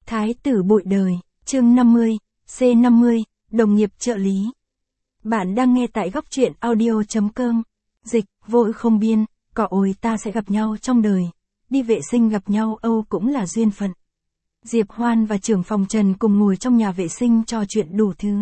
Thái tử bội đời, chương 50, C50, đồng nghiệp trợ lý. Bạn đang nghe tại góc truyện audio.com. Dịch, vô ư không biên, cỏ ôi ta sẽ gặp nhau trong đời. Đi vệ sinh gặp nhau Âu cũng là duyên phận. Diệp Hoan và trưởng phòng Trần cùng ngồi trong nhà vệ sinh trò chuyện đủ thứ.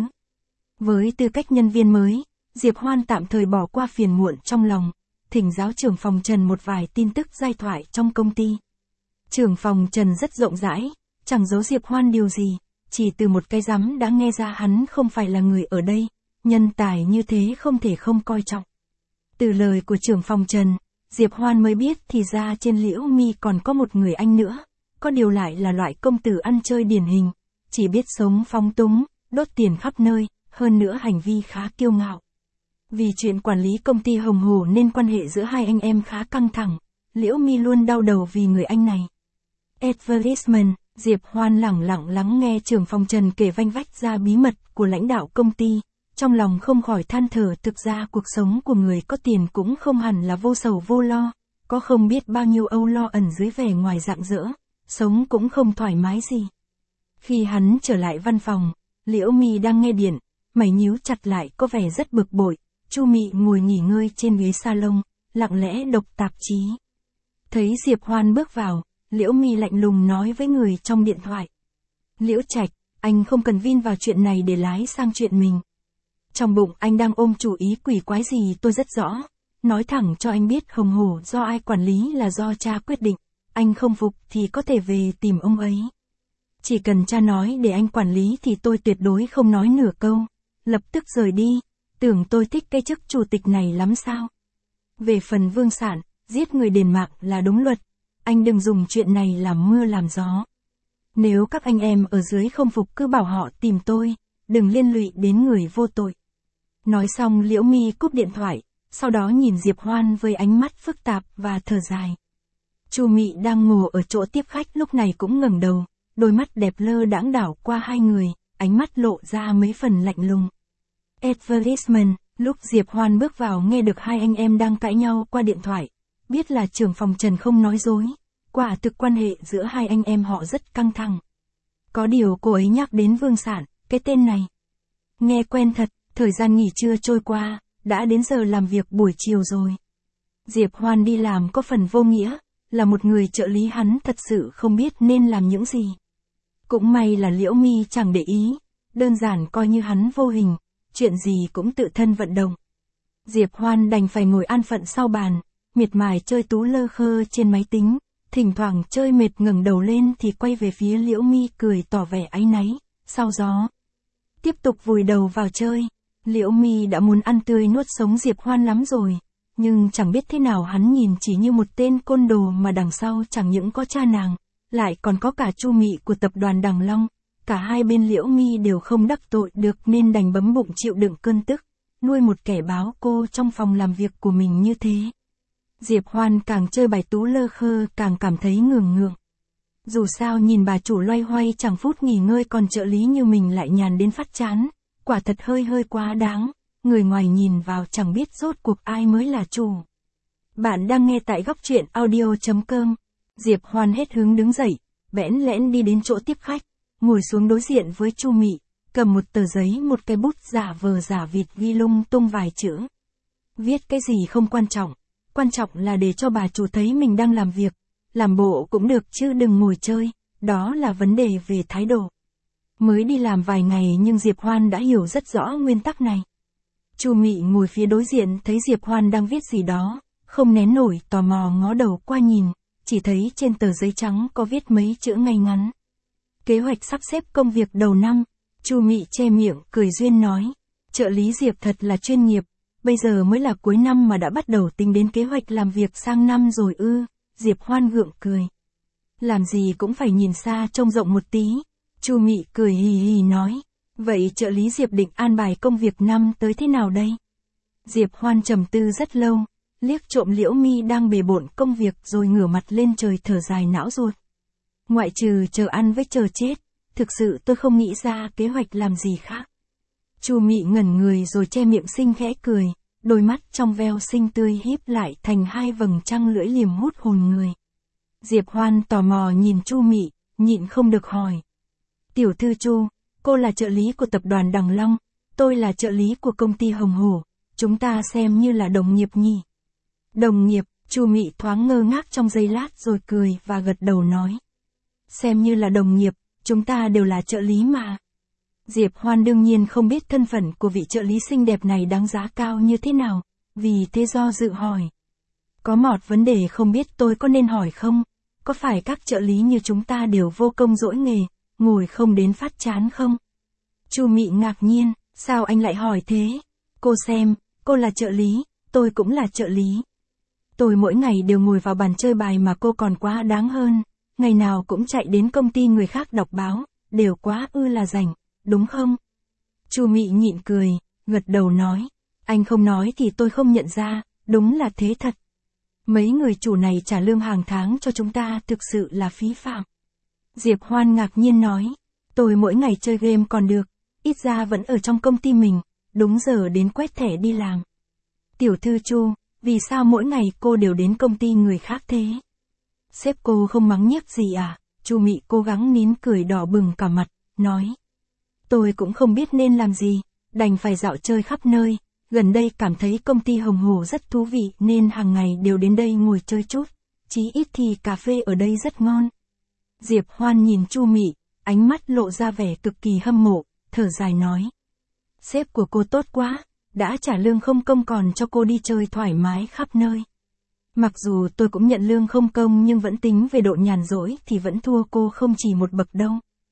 Với tư cách nhân viên mới, Diệp Hoan tạm thời bỏ qua phiền muộn trong lòng, thỉnh giáo trưởng phòng Trần một vài tin tức giai thoại trong công ty. Trưởng phòng Trần rất rộng rãi, chẳng giấu Diệp Hoan điều gì, chỉ từ một cái rắm đã nghe ra hắn không phải là người ở đây, nhân tài như thế không thể không coi trọng. Từ lời của trưởng phòng Trần, Diệp Hoan mới biết thì ra trên Liễu Mi còn có một người anh nữa, có điều lại là loại công tử ăn chơi điển hình, chỉ biết sống phóng túng, đốt tiền khắp nơi, hơn nữa hành vi khá kiêu ngạo. Vì chuyện quản lý công ty hồng hổ nên quan hệ giữa hai anh em khá căng thẳng, Liễu Mi luôn đau đầu vì người anh này. Advertisement, Diệp Hoan lẳng lặng lắng nghe trưởng phòng Trần kể vanh vách ra bí mật của lãnh đạo công ty, trong lòng không khỏi than thở, thực ra cuộc sống của người có tiền cũng không hẳn là vô sầu vô lo, có không biết bao nhiêu âu lo ẩn dưới vẻ ngoài rạng rỡ, sống cũng không thoải mái gì. Khi hắn trở lại văn phòng, Liễu Mi đang nghe điện, mày nhíu chặt lại có vẻ rất bực bội, Chu Mị ngồi nghỉ ngơi trên ghế salon, lặng lẽ đọc tạp chí. Thấy Diệp Hoan bước vào, Liễu Mi lạnh lùng nói với người trong điện thoại. Liễu Trạch, anh không cần vin vào chuyện này để lái sang chuyện mình. Trong bụng anh đang ôm chủ ý quỷ quái gì tôi rất rõ. Nói thẳng cho anh biết hồng hổ do ai quản lý là do cha quyết định. Anh không phục thì có thể về tìm ông ấy. Chỉ cần cha nói để anh quản lý thì tôi tuyệt đối không nói nửa câu. Lập tức rời đi. Tưởng tôi thích cái chức chủ tịch này lắm sao? Về phần Vương Sản, giết người đền mạng là đúng luật. Anh đừng dùng chuyện này làm mưa làm gió. Nếu các anh em ở dưới không phục cứ bảo họ tìm tôi, đừng liên lụy đến người vô tội. Nói xong Liễu Mi cúp điện thoại, sau đó nhìn Diệp Hoan với ánh mắt phức tạp và thở dài. Chu Mị đang ngồi ở chỗ tiếp khách lúc này cũng ngẩng đầu, đôi mắt đẹp lơ đãng đảo qua hai người, ánh mắt lộ ra mấy phần lạnh lùng. Advertisement, lúc Diệp Hoan bước vào nghe được hai anh em đang cãi nhau qua điện thoại. Biết là trưởng phòng Trần không nói dối, quả thực quan hệ giữa hai anh em họ rất căng thẳng. Có điều cô ấy nhắc đến Vương Sản, cái tên này. Nghe quen thật, thời gian nghỉ trưa trôi qua, đã đến giờ làm việc buổi chiều rồi. Diệp Hoan đi làm có phần vô nghĩa, là một người trợ lý hắn thật sự không biết nên làm những gì. Cũng may là Liễu Mi chẳng để ý, đơn giản coi như hắn vô hình, chuyện gì cũng tự thân vận động. Diệp Hoan đành phải ngồi an phận sau bàn, miệt mài chơi tú lơ khơ trên máy tính, thỉnh thoảng chơi mệt ngẩng đầu lên thì quay về phía Liễu Mi cười tỏ vẻ áy náy, sau đó tiếp tục vùi đầu vào chơi. Liễu Mi đã muốn ăn tươi nuốt sống Diệp Hoan lắm rồi, nhưng chẳng biết thế nào hắn nhìn chỉ như một tên côn đồ mà đằng sau chẳng những có cha nàng, lại còn có cả Chu Mị của tập đoàn Đằng Long, cả hai bên Liễu Mi đều không đắc tội được nên đành bấm bụng chịu đựng cơn tức, nuôi một kẻ báo cô trong phòng làm việc của mình như thế. Diệp Hoan càng chơi bài tú lơ khơ càng cảm thấy ngượng ngượng. Dù sao nhìn bà chủ loay hoay chẳng phút nghỉ ngơi còn trợ lý như mình lại nhàn đến phát chán, quả thật hơi quá đáng, người ngoài nhìn vào chẳng biết rốt cuộc ai mới là chủ. Bạn đang nghe tại góc truyện audio.com. Diệp Hoan hết hứng đứng dậy, bẽn lẽn đi đến chỗ tiếp khách, ngồi xuống đối diện với Chu Mị, cầm một tờ giấy một cái bút giả vờ giả vịt ghi lung tung vài chữ. Viết cái gì không quan trọng là để cho bà chủ thấy mình đang làm việc, làm bộ cũng được chứ đừng ngồi chơi, đó là vấn đề về thái độ. Mới đi làm vài ngày nhưng Diệp Hoan đã hiểu rất rõ nguyên tắc này. Chu Mị ngồi phía đối diện thấy Diệp Hoan đang viết gì đó, không nén nổi tò mò ngó đầu qua nhìn, chỉ thấy trên tờ giấy trắng có viết mấy chữ ngay ngắn. Kế hoạch sắp xếp công việc đầu năm. Chu Mị che miệng cười duyên nói, trợ lý Diệp thật là chuyên nghiệp. Bây giờ mới là cuối năm mà đã bắt đầu tính đến kế hoạch làm việc sang năm rồi ư? Diệp Hoan gượng cười. Làm gì cũng phải nhìn xa trông rộng một tí. Chu Mị cười hì hì nói. Vậy trợ lý Diệp định an bài công việc năm tới thế nào đây? Diệp Hoan trầm tư rất lâu, liếc trộm Liễu Mi đang bề bộn công việc rồi ngửa mặt lên trời thở dài não ruột. Ngoại trừ chờ ăn với chờ chết, thực sự tôi không nghĩ ra kế hoạch làm gì khác. Chu Mị ngẩn người rồi che miệng xinh khẽ cười, đôi mắt trong veo xinh tươi híp lại thành hai vầng trăng lưỡi liềm hút hồn người. Diệp Hoan tò mò nhìn Chu Mị, nhịn không được hỏi, Tiểu thư Chu, cô là trợ lý của tập đoàn Đằng Long, tôi là trợ lý của công ty Hồng Hổ, chúng ta xem như là đồng nghiệp nhỉ. Đồng nghiệp, Chu Mị thoáng ngơ ngác trong giây lát rồi cười và gật đầu nói. Xem như là đồng nghiệp, chúng ta đều là trợ lý mà. Diệp Hoan đương nhiên không biết thân phận của vị trợ lý xinh đẹp này đáng giá cao như thế nào, vì thế do dự hỏi. Có một vấn đề không biết tôi có nên hỏi không, có phải các trợ lý như chúng ta đều vô công dỗi nghề, ngồi không đến phát chán không? Chu Mị ngạc nhiên, sao anh lại hỏi thế? Cô xem, cô là trợ lý, tôi cũng là trợ lý. Tôi mỗi ngày đều ngồi vào bàn chơi bài mà cô còn quá đáng hơn, ngày nào cũng chạy đến công ty người khác đọc báo, đều quá là rảnh, đúng không? Chu Mị nhịn cười, gật đầu nói, anh không nói thì tôi không nhận ra, đúng là thế thật. Mấy người chủ này trả lương hàng tháng cho chúng ta thực sự là phí phạm. Diệp Hoan ngạc nhiên nói, tôi mỗi ngày chơi game còn được, ít ra vẫn ở trong công ty mình, đúng giờ đến quét thẻ đi làm. Tiểu thư Chu, vì sao mỗi ngày cô đều đến công ty người khác thế? Sếp cô không mắng nhiếc gì à? Chu Mị cố gắng nín cười đỏ bừng cả mặt, nói. Tôi cũng không biết nên làm gì, đành phải dạo chơi khắp nơi, gần đây cảm thấy công ty Hồng Hổ rất thú vị nên hàng ngày đều đến đây ngồi chơi chút, chí ít thì cà phê ở đây rất ngon. Diệp Hoan nhìn Chu Mị, ánh mắt lộ ra vẻ cực kỳ hâm mộ, thở dài nói. Sếp của cô tốt quá, đã trả lương không công còn cho cô đi chơi thoải mái khắp nơi. Mặc dù tôi cũng nhận lương không công nhưng vẫn tính về độ nhàn rỗi thì vẫn thua cô không chỉ một bậc đâu.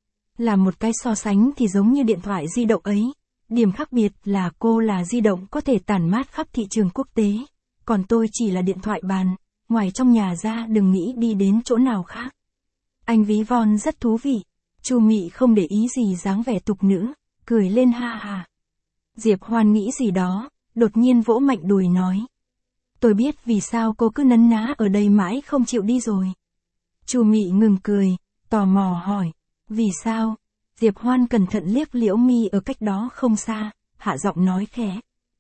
Là một cái so sánh thì giống như điện thoại di động ấy, điểm khác biệt là cô là di động có thể tản mát khắp thị trường quốc tế, còn tôi chỉ là điện thoại bàn, ngoài trong nhà ra đừng nghĩ đi đến chỗ nào khác. Anh ví von rất thú vị, Chu Mị không để ý gì dáng vẻ tục nữ, cười lên ha ha. Diệp Hoan nghĩ gì đó, đột nhiên vỗ mạnh đùi nói. Tôi biết vì sao cô cứ nấn ná ở đây mãi không chịu đi rồi. Chu Mị ngừng cười, tò mò hỏi, vì sao? Diệp Hoan cẩn thận liếc Liễu Mi ở cách đó không xa, hạ giọng nói khẽ.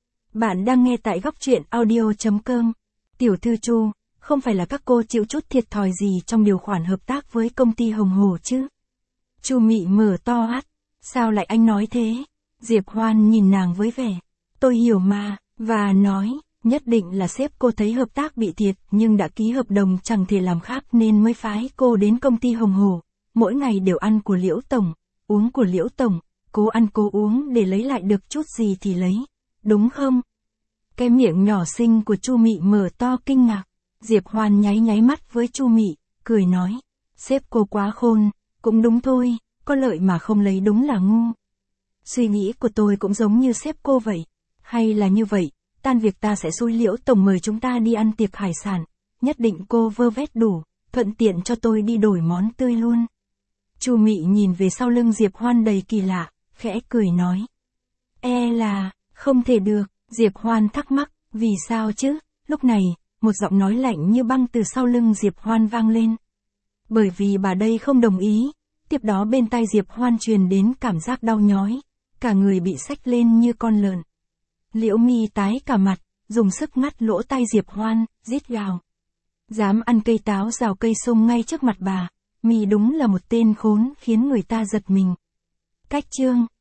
Bạn đang nghe tại góc truyện audio.com. Tiểu thư Chu, không phải là các cô chịu chút thiệt thòi gì trong điều khoản hợp tác với công ty Hồng Hổ chứ? Chu Mị mở to mắt, sao lại anh nói thế? Diệp Hoan nhìn nàng với vẻ, tôi hiểu mà, và nói, nhất định là sếp cô thấy hợp tác bị thiệt nhưng đã ký hợp đồng chẳng thể làm khác nên mới phái cô đến công ty Hồng Hổ, mỗi ngày đều ăn của Liễu Tổng, uống của Liễu Tổng, cố ăn cố uống để lấy lại được chút gì thì lấy, đúng không? Cái miệng nhỏ xinh của Chu Mị mở to kinh ngạc, Diệp Hoan nháy nháy mắt với Chu Mị, cười nói, sếp cô quá khôn, cũng đúng thôi, có lợi mà không lấy đúng là ngu. Suy nghĩ của tôi cũng giống như sếp cô vậy, hay là như vậy, tan việc ta sẽ xúi Liễu Tổng mời chúng ta đi ăn tiệc hải sản, nhất định cô vơ vét đủ, thuận tiện cho tôi đi đổi món tươi luôn. Chu Mị nhìn về sau lưng Diệp Hoan đầy kỳ lạ, khẽ cười nói. Là, không thể được, Diệp Hoan thắc mắc, vì sao chứ? Lúc này, một giọng nói lạnh như băng từ sau lưng Diệp Hoan vang lên. Bởi vì bà đây không đồng ý, tiếp đó bên tai Diệp Hoan truyền đến cảm giác đau nhói, cả người bị xách lên như con lợn. Liễu Mi tái cả mặt, dùng sức ngắt lỗ tai Diệp Hoan, rít gào. Dám ăn cây táo rào cây sung ngay trước mặt bà, Mi đúng là một tên khốn khiến người ta giật mình. Cách chương